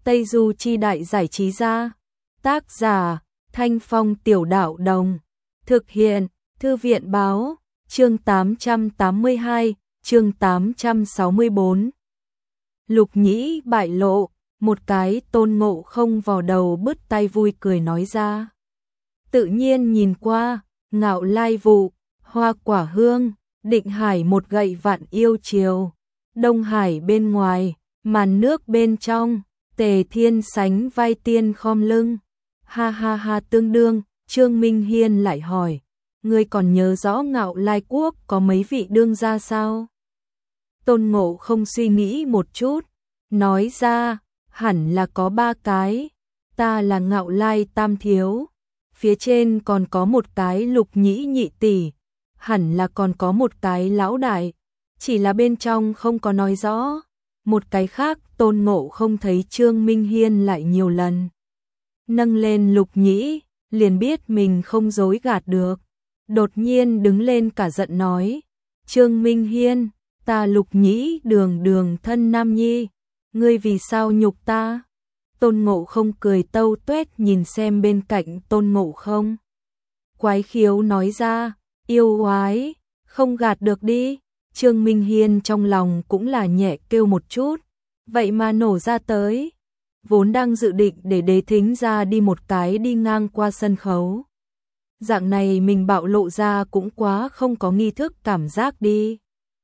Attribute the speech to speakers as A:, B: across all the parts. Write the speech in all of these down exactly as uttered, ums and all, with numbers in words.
A: Tây Du Chi Đại Giải Trí Gia. Tác giả Thanh Phong Tiểu Đạo Đồng. Thực hiện Thư viện Báo. Chương tám trăm tám mươi hai, chương tám trăm sáu mươi tư. Lục Nhĩ bại lộ, một cái Tôn Ngộ Không vò đầu bứt tai vui cười nói ra. Tự nhiên nhìn qua, Ngạo Lai Vụ, Hoa Quả Hương, Định Hải một gậy vạn yêu chiều, Đông Hải bên ngoài, màn nước bên trong, Tề Thiên sánh vai tiên khom lưng. Ha ha ha, tương đương. Trương Minh Hiên lại hỏi, ngươi còn nhớ rõ Ngạo Lai Quốc có mấy vị đương gia sao? Tôn Ngộ Không suy nghĩ một chút, nói ra, hẳn là có ba cái, ta là Ngạo Lai Tam Thiếu, phía trên còn có một cái Lục Nhĩ nhị tỷ, hẳn là còn có một cái lão đại, chỉ là bên trong không có nói rõ. Một cái khác Tôn Ngộ Không thấy Trương Minh Hiên lại nhiều lần nâng lên Lục Nhĩ, liền biết mình không dối gạt được. Đột nhiên đứng lên cả giận nói, Trương Minh Hiên, ta Lục Nhĩ đường đường thân nam nhi, ngươi vì sao nhục ta? Tôn Ngộ Không cười tâu tuét nhìn xem bên cạnh Tôn Ngộ Không. Quái khiếu nói ra, yêu oái, không gạt được đi. Trương Minh Hiên trong lòng cũng là nhẹ kêu một chút, vậy mà nổ ra tới. Vốn đang dự định để Đế Thính ra đi một cái đi ngang qua sân khấu. Dạng này mình bạo lộ ra cũng quá không có nghi thức cảm giác đi.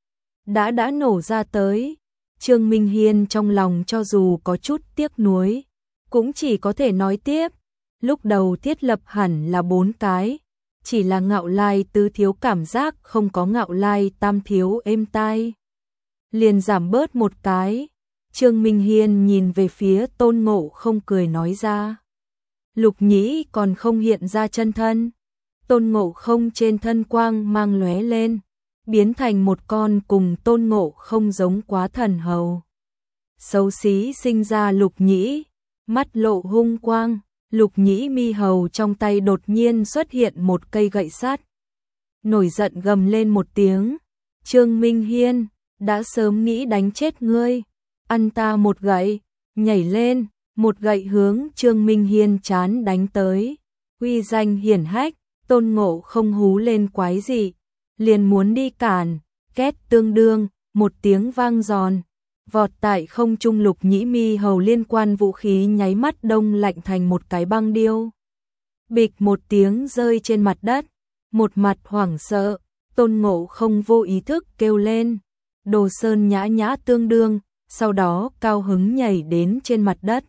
A: Đã đã nổ ra tới, Trương Minh Hiên trong lòng cho dù có chút tiếc nuối, cũng chỉ có thể nói tiếp. Lúc đầu thiết lập hẳn là bốn cái, chỉ là Ngạo Lai Tứ Thiếu cảm giác không có Ngạo Lai Tam Thiếu êm tai, liền giảm bớt một cái. Trương Minh Hiên nhìn về phía Tôn Ngộ Không cười nói ra, Lục Nhĩ còn không hiện ra chân thân. Tôn Ngộ Không trên thân quang mang lóe lên, biến thành một con cùng Tôn Ngộ Không giống quá thần hầu. Xấu xí sinh ra Lục Nhĩ, mắt lộ hung quang, Lục Nhĩ mi hầu trong tay đột nhiên xuất hiện một cây gậy sắt. Nổi giận gầm lên một tiếng, Trương Minh Hiên, đã sớm nghĩ đánh chết ngươi, ăn ta một gậy, nhảy lên, một gậy hướng Trương Minh Hiên chán đánh tới. Uy danh hiển hách, Tôn Ngộ Không hú lên quái dị, liền muốn đi cản, két tương đương, một tiếng vang giòn, vọt tại không trung Lục Nhĩ mi hầu liên quan vũ khí nháy mắt đông lạnh thành một cái băng điêu. Bịch một tiếng rơi trên mặt đất, một mặt hoảng sợ, Tôn Ngộ Không vô ý thức kêu lên, Đồ Sơn nhã nhã tương đương, sau đó cao hứng nhảy đến trên mặt đất.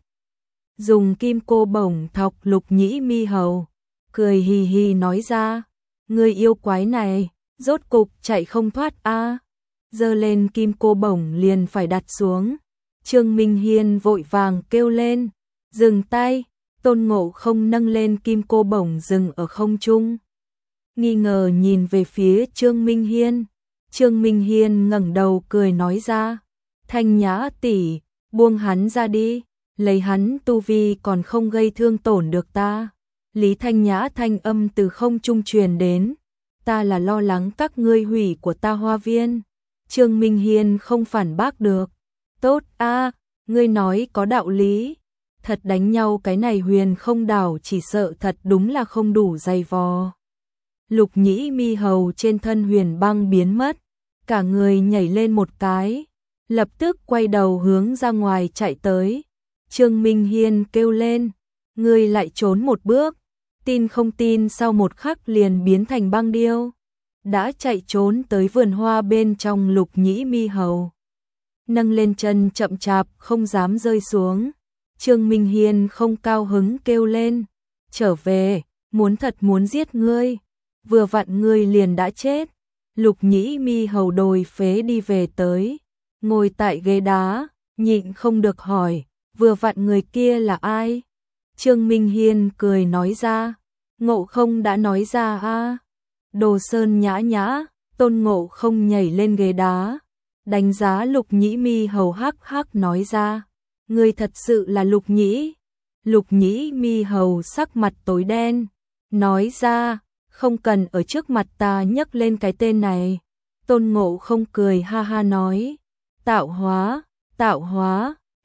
A: Dùng kim cô bổng thọc Lục Nhĩ mi hầu, cười hì hì nói ra, người yêu quái này, rốt cục chạy không thoát a. Giơ lên kim cô bổng liền phải đặt xuống. Trương Minh Hiên vội vàng kêu lên, dừng tay. Tôn Ngộ Không nâng lên kim cô bổng dừng ở không trung, nghi ngờ nhìn về phía Trương Minh Hiên. Trương Minh Hiên ngẩng đầu cười nói ra, Thanh Nhã tỷ, buông hắn ra đi, lấy hắn tu vi còn không gây thương tổn được ta. Lý Thanh Nhã thanh âm từ không trung truyền đến, ta là lo lắng các ngươi hủy của ta hoa viên. Trương Minh Hiên không phản bác được, tốt a, ngươi nói có đạo lý. Thật đánh nhau cái này Huyền Không Đảo chỉ sợ thật đúng là không đủ dày vò. Lục Nhĩ mi hầu trên thân Huyền Băng biến mất, cả người nhảy lên một cái, lập tức quay đầu hướng ra ngoài chạy tới. Trương Minh Hiên kêu lên, ngươi lại trốn một bước, tin không tin sau một khắc liền biến thành băng điêu. Đã chạy trốn tới vườn hoa bên trong Lục Nhĩ mi hầu, nâng lên chân chậm chạp không dám rơi xuống. Trương Minh Hiên không cao hứng kêu lên, trở về, muốn thật muốn giết ngươi, vừa vặn ngươi liền đã chết. Lục Nhĩ mi hầu đồi phế đi về tới, ngồi tại ghế đá, nhịn không được hỏi, vừa vặn người kia là ai? Trương Minh Hiên cười nói ra, Ngộ Không đã nói ra a. Đồ Sơn nhã nhã. Tôn Ngộ Không nhảy lên ghế đá, đánh giá Lục Nhĩ mi hầu hắc hắc nói ra, ngươi thật sự là Lục Nhĩ? Lục Nhĩ mi hầu sắc mặt tối đen, nói ra, không cần ở trước mặt ta nhắc lên cái tên này. Tôn Ngộ Không cười ha ha nói, tạo hóa, tạo hóa,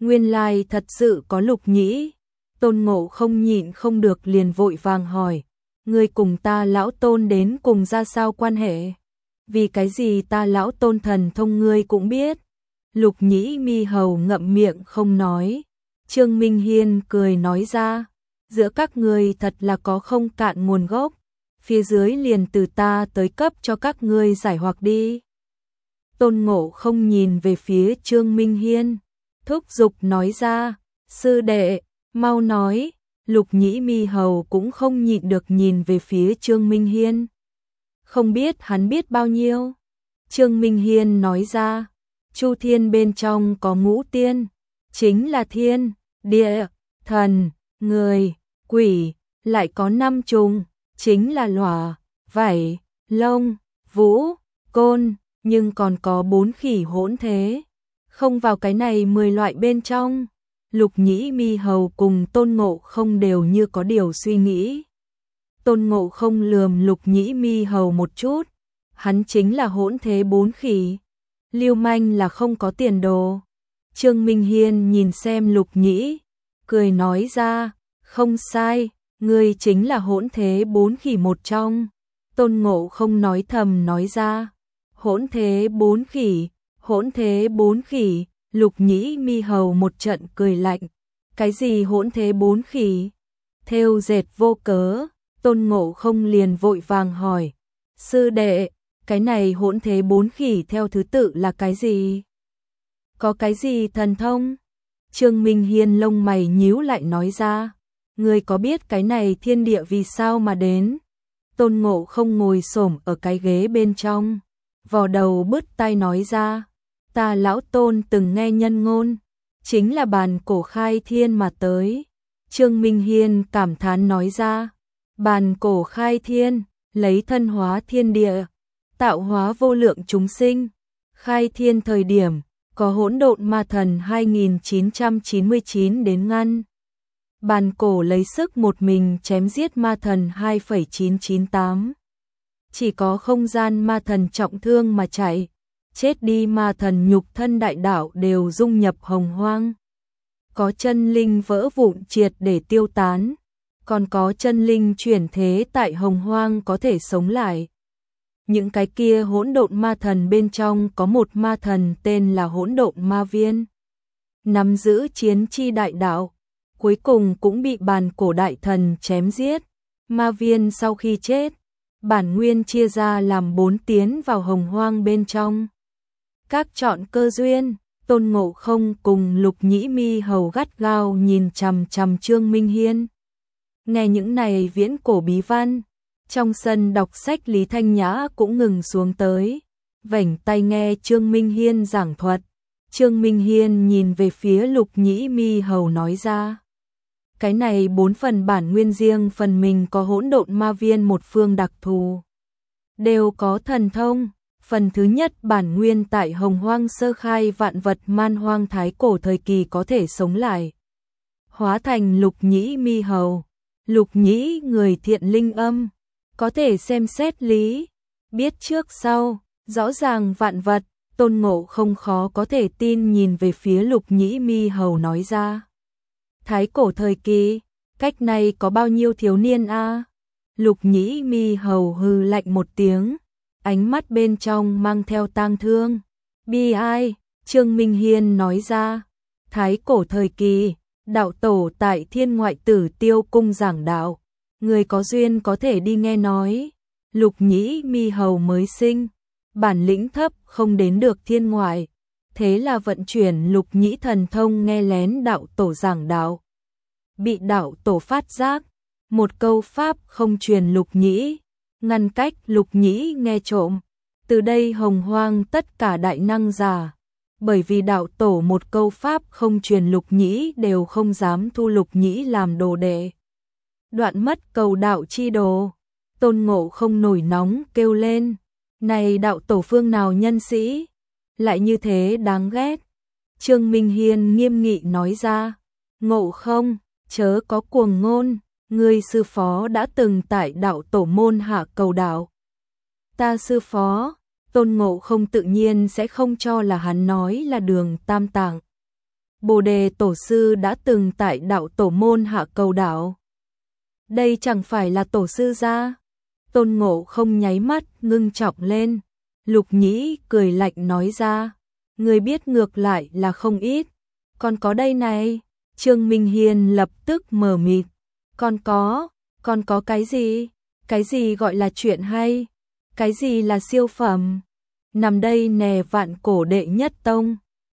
A: Nguyên lai thật sự có Lục Nhĩ. Tôn Ngộ Không nhịn không được liền vội vàng hỏi, ngươi cùng ta lão Tôn đến cùng ra sao quan hệ? Vì cái gì ta lão Tôn thần thông ngươi cũng biết? Lục Nhĩ Mi Hầu ngậm miệng không nói. Trương Minh Hiên cười nói ra, giữa các ngươi thật là có không cạn nguồn gốc, phía dưới liền từ ta tới cấp cho các ngươi giải hoặc đi. Tôn Ngộ Không nhìn về phía Trương Minh Hiên, thúc giục nói ra, sư đệ, mau nói. Lục Nhĩ Mi Hầu cũng không nhịn được nhìn về phía Trương Minh Hiên. Không biết hắn biết bao nhiêu. Trương Minh Hiên nói ra, Chu Thiên bên trong có ngũ tiên, chính là thiên, địa, thần, người, quỷ, lại có năm trùng, chính là lỏa, vảy, lông, vũ, côn, nhưng còn có bốn khỉ hỗn thế, không vào cái này mười loại bên trong. Lục Nhĩ Mi Hầu cùng Tôn Ngộ Không đều như có điều suy nghĩ. Tôn Ngộ Không lườm Lục Nhĩ Mi Hầu một chút, hắn chính là hỗn thế bốn khỉ, lưu manh là không có tiền đồ. Trương Minh Hiên nhìn xem Lục Nhĩ, cười nói ra, không sai, ngươi chính là hỗn thế bốn khỉ một trong. Tôn Ngộ Không nói thầm nói ra, hỗn thế bốn khỉ, hỗn thế bốn khỉ. Lục Nhĩ Mi Hầu một trận cười lạnh, cái gì hỗn thế bốn khỉ? Thêu dệt vô cớ. Tôn Ngộ Không liền vội vàng hỏi, sư đệ, cái này hỗn thế bốn khỉ theo thứ tự là cái gì? Có cái gì thần thông? Trương Minh Hiên lông mày nhíu lại nói ra, ngươi có biết cái này thiên địa vì sao mà đến? Tôn Ngộ Không ngồi xổm ở cái ghế bên trong, vò đầu bứt tai nói ra, ta lão Tôn từng nghe nhân ngôn, chính là bàn cổ khai thiên mà tới. Trương Minh Hiên cảm thán nói ra, bàn cổ khai thiên, lấy thân hóa thiên địa, tạo hóa vô lượng chúng sinh. Khai thiên thời điểm, có hỗn độn ma thần hai nghìn chín trăm chín mươi chín đến ngăn. Bàn cổ lấy sức một mình chém giết ma thần hai phẩy chín chín tám. Chỉ có không gian ma thần trọng thương mà chạy, chết đi ma thần nhục thân đại đạo đều dung nhập hồng hoang. Có chân linh vỡ vụn triệt để tiêu tán, còn có chân linh chuyển thế tại hồng hoang có thể sống lại. Những cái kia hỗn độn ma thần bên trong có một ma thần tên là hỗn độn ma viên, nắm giữ chiến chi đại đạo, cuối cùng cũng bị bàn cổ đại thần chém giết. Ma viên sau khi chết, bản nguyên chia ra làm bốn tiến vào hồng hoang bên trong. Các chọn cơ duyên. Tôn Ngộ Không cùng Lục Nhĩ Mi Hầu gắt gao nhìn chằm chằm Trương Minh Hiên. Nghe những này viễn cổ bí văn, trong sân đọc sách Lý Thanh Nhã cũng ngừng xuống tới, vểnh tai nghe Trương Minh Hiên giảng thuật. Trương Minh Hiên nhìn về phía Lục Nhĩ Mi Hầu nói ra, cái này bốn phần bản nguyên riêng phần mình có hỗn độn ma viên một phương đặc thù, đều có thần thông. Phần thứ nhất bản nguyên tại hồng hoang sơ khai vạn vật man hoang thái cổ thời kỳ có thể sống lại, hóa thành Lục Nhĩ Mi Hầu. Lục Nhĩ người thiện linh âm, có thể xem xét lý, biết trước sau, rõ ràng vạn vật. Tôn Ngộ Không khó có thể tin nhìn về phía Lục Nhĩ Mi Hầu nói ra, thái cổ thời kỳ, cách này có bao nhiêu thiếu niên a? À? Lục Nhĩ Mi Hầu hừ lạnh một tiếng, ánh mắt bên trong mang theo tang thương, bi ai. Trương Minh Hiên nói ra, thái cổ thời kỳ, đạo tổ tại Thiên Ngoại Tử Tiêu cung giảng đạo, người có duyên có thể đi nghe nói. Lục Nhĩ Mi Hầu mới sinh, bản lĩnh thấp không đến được thiên ngoại, thế là vận chuyển Lục Nhĩ thần thông nghe lén đạo tổ giảng đạo. Bị đạo tổ phát giác, một câu pháp không truyền Lục Nhĩ, ngăn cách Lục Nhĩ nghe trộm. Từ đây hồng hoang tất cả đại năng giả, bởi vì đạo tổ một câu pháp không truyền Lục Nhĩ đều không dám thu Lục Nhĩ làm đồ đệ. Đoạn mất cầu đạo chi đồ. Tôn Ngộ Không nổi nóng kêu lên, này đạo tổ phương nào nhân sĩ, lại như thế đáng ghét. Trương Minh Hiên nghiêm nghị nói ra, Ngộ Không, chớ có cuồng ngôn, ngươi sư phó đã từng tại đạo tổ môn hạ cầu đạo. Ta sư phó, Tôn Ngộ Không tự nhiên sẽ không cho là hắn nói là Đường Tam Tạng. Bồ Đề Tổ sư đã từng tại đạo tổ môn hạ cầu đạo. Đây chẳng phải là tổ sư gia? Tôn Ngộ không nháy mắt ngưng trọng lên. Lục Nhĩ cười lạnh nói ra, người biết ngược lại là không ít. Còn có đây này. Trương Minh Hiên lập tức mờ mịt. Còn có, còn có cái gì? Cái gì gọi là chuyện hay? Cái gì là siêu phẩm? Nằm đây nè, vạn cổ đệ nhất tông.